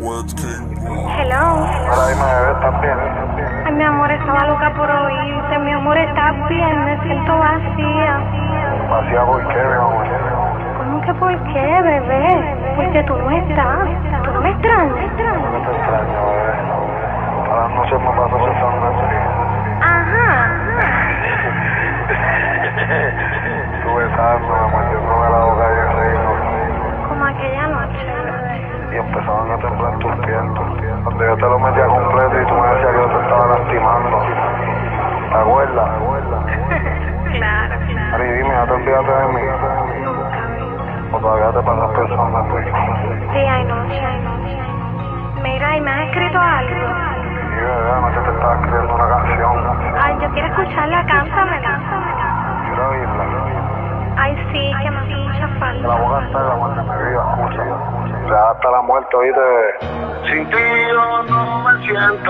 Hello. Ahora dime, bebé, ¿estás bien? Ay, mi amor, estaba loca por oírte. Mi amor, ¿estás bien? Me siento vacía. ¿Vacía por qué, mi amor? ¿Cómo que por qué, bebé? Porque tú no estás. ¿Tú no me extrañas? No te extraño, bebé. A las noches me paso pensando en ti. Ajá. Tú besándome, mordiéndome la boca y el reino. Como aquella noche, bebé. Y empezaban a temblar tus pies. Cuando yo te lo metía completo y tú me decías que yo te estaba lastimando. ¿Te acuerdas? Claro. Ari, dime, ¿ya te olvidaste de mí? ¿O todavía te pasas pensando en mí? Sí, anoche. Mira, ¿y me has escrito algo? Sí, bebé, anoche te estaba escribiendo una canción. Ay, yo quiero escucharla, cántame. Quiero oírla. Ay, sí, que me hace mucha Que falta. la voy a cantar, la muerte me viva, escucha. Ya hasta la muerte, oíste. Sin ti yo no me siento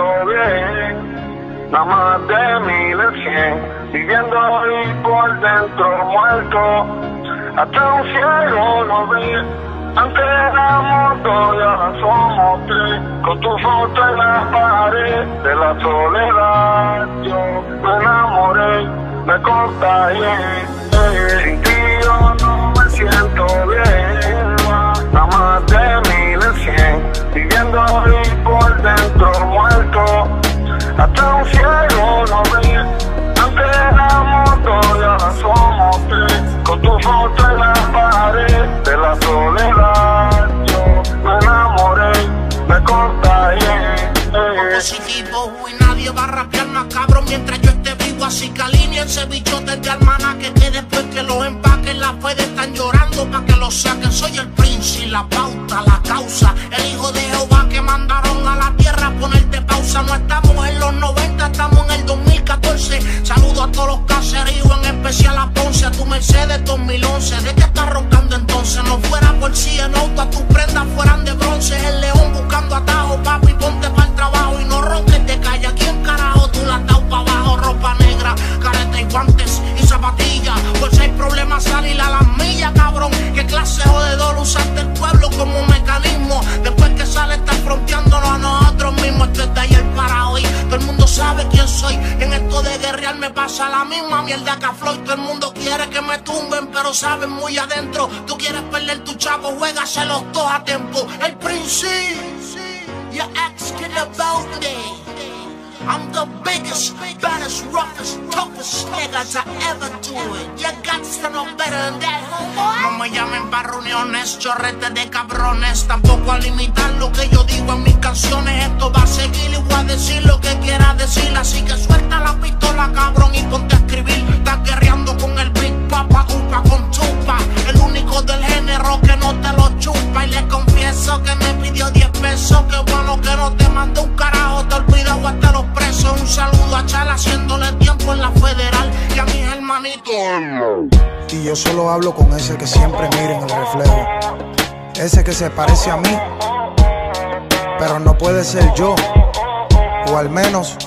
bien. Nada más de 1000 en 100. Viviendo ahí por dentro muerto. Hasta un ciego lo ve. Antes éramos dos y ahora somos tres. Con tu foto en la pared de la soledad yo me enamoré, me contagié. Sin ti yo no me siento bien. Nada más de 1000 en 100. Viviendo ahí por dentro muerto. Hasta un ciego lo ve. Antes éramos dos y ahora somos tres. Con tu foto en la pared de la soledad yo me enamoré, me contagié. Positivo y nadie va a rapear más cabrón mientras yo esté vivo. Así que alíñense bichotes de almanaque, que después que los empaquen la fe están llorando pa' que lo saquen. Soy el príncipe, la pauta, la causa, el hijo de Jehová que mandaron a la tierra a ponerte pausa. No estamos en los 90, estamos en el 2014. Saludo a todos los caseríos, en especial a Ponce, a tu Mercedes 2011. ¿De qué estás roncando entonces? No fuera por si en auto, a tus prendas fueran de bronce. El león buscando atajo, papi, ponte pa'l trabajo y no ronques de calle. Aquí en carajo tú la has dado pa' abajo. Ropa negra, careta y guantes y zapatillas. Por si hay problemas salir a las millas, cabrón. ¿Qué clase jodedor usaste el pueblo como mecanismo? Después que sale estás fronteándonos a nosotros mismos. Esto es de ayer para hoy. Todo el mundo sabe quién soy. En esto de guerrear me pasa la misma mierda que a Floyd. Todo el mundo quiere que me tumben, pero saben muy adentro. Tú quieres perder tu chavo, juégaselos dos a tiempo. El príncipe, your ex get about me. I'm the biggest, baddest, roughest, toughest nigga to ever do it. You got to know better than that, homeboy. No me llamen pa' reuniones, chorretes de cabrones. Tampoco a limitar lo que yo digo en mis canciones. Esto va a seguir y voy a decir lo que quiera decir. Así que suelta la pistola, cabrón, y ponte a escribir. Estás guerreando con el Big Papa, upa con chupa. El único del género que no te lo chupa. Y le confieso que me pidió 10 pesos. Qué bueno que no te mandó un carajo. Te olvidado hasta los presos. Un saludo a Chal haciéndole tiempo en la federal. Y a mis hermanitos. Y yo solo hablo con ese que siempre mira en el reflejo. Ese que se parece a mí, pero no puede ser yo. O al menos,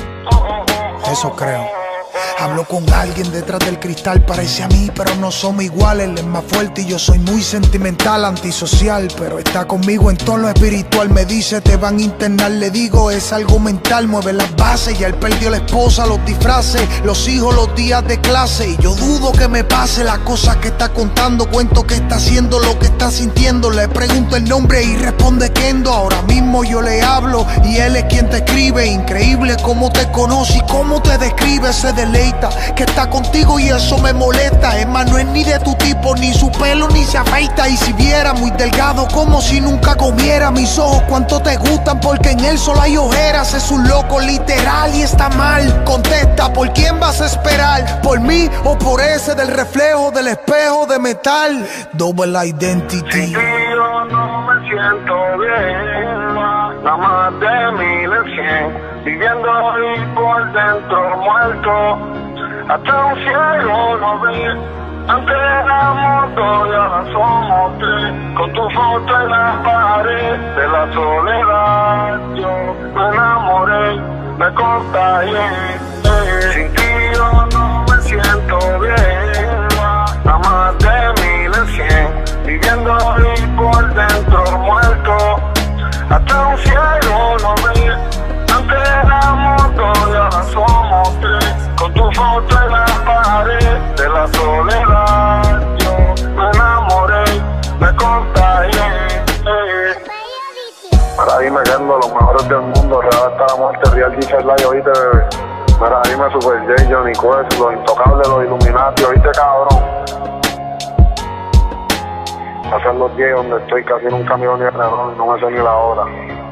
eso creo. Hablo con alguien detrás del cristal, parece a mí, pero no somos iguales. Él es más fuerte y yo soy muy sentimental, antisocial, pero está conmigo en tono espiritual. Me dice, te van a internar, le digo, es algo mental. Mueve las bases, ya él perdió la esposa, los disfraces, los hijos, los días de clase. Y yo dudo que me pase las cosas que está contando. Cuento que está haciendo, lo que está sintiendo. Le pregunto el nombre y responde Kendo. Ahora mismo yo le hablo y él es quien te escribe. Increíble cómo te conoce y cómo te describe. Se deleita que está contigo y eso me molesta. Es más, no es ni de tu tipo, ni su pelo ni se afeita. Y si viera muy delgado como si nunca comiera. Mis ojos cuánto te gustan porque en él solo hay ojeras. Es un loco literal y está mal. Contesta, ¿por quién vas a esperar? ¿Por mí o por ese del reflejo del espejo de metal? Double Identity. Sin ti yo no me siento bien. Nada más de 1000 en 100. Viviendo ahí por dentro muerto. Hasta un ciego lo ve. Antes éramos dos y ahora somos tres. Con tu foto en la pared de la soledad yo me enamoré, me contagié. Sin ti yo no me siento bien. Nada más de 1000 en 100. Viviendo ahí por dentro muerto. Hasta Mira, dime que ando los mejores del mundo, real hasta la muerte, Real Jesus Live, oíste, bebé. Mira, dime Super J, Johnny Quest, los Intocables, los Illuminati, oíste, cabrón. Pasan los días donde estoy casi en un camión ni reloj y no me sé ni la hora.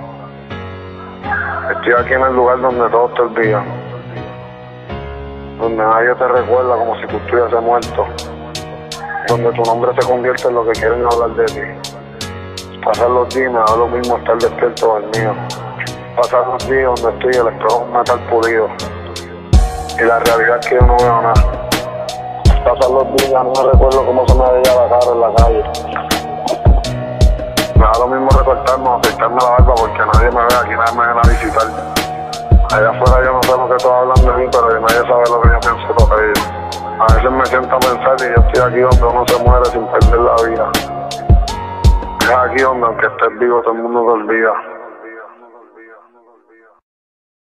Estoy aquí en el lugar donde todos te olvidan, donde nadie te recuerda como si tú estuvieses muerto, donde tu nombre se convierte en lo que quieren hablar de ti. Pasar los días me da lo mismo estar despierto del mío. Pasar los días donde estoy el espejo es un metal pulido y la realidad es que yo no veo nada. Pasar los días no me recuerdo cómo se me veía la cara en la calle. Me da lo mismo recortarme o afeitarme la barba porque nadie me ve aquí, nadie me viene a visitar. Allá afuera yo no sé lo que todos hablan de mí, pero nadie sabe lo que yo pienso sobre ellos. A veces me siento a pensar y yo estoy aquí donde uno se muere sin perder la vida. Es aquí donde aunque estés vivo todo el mundo te olvida.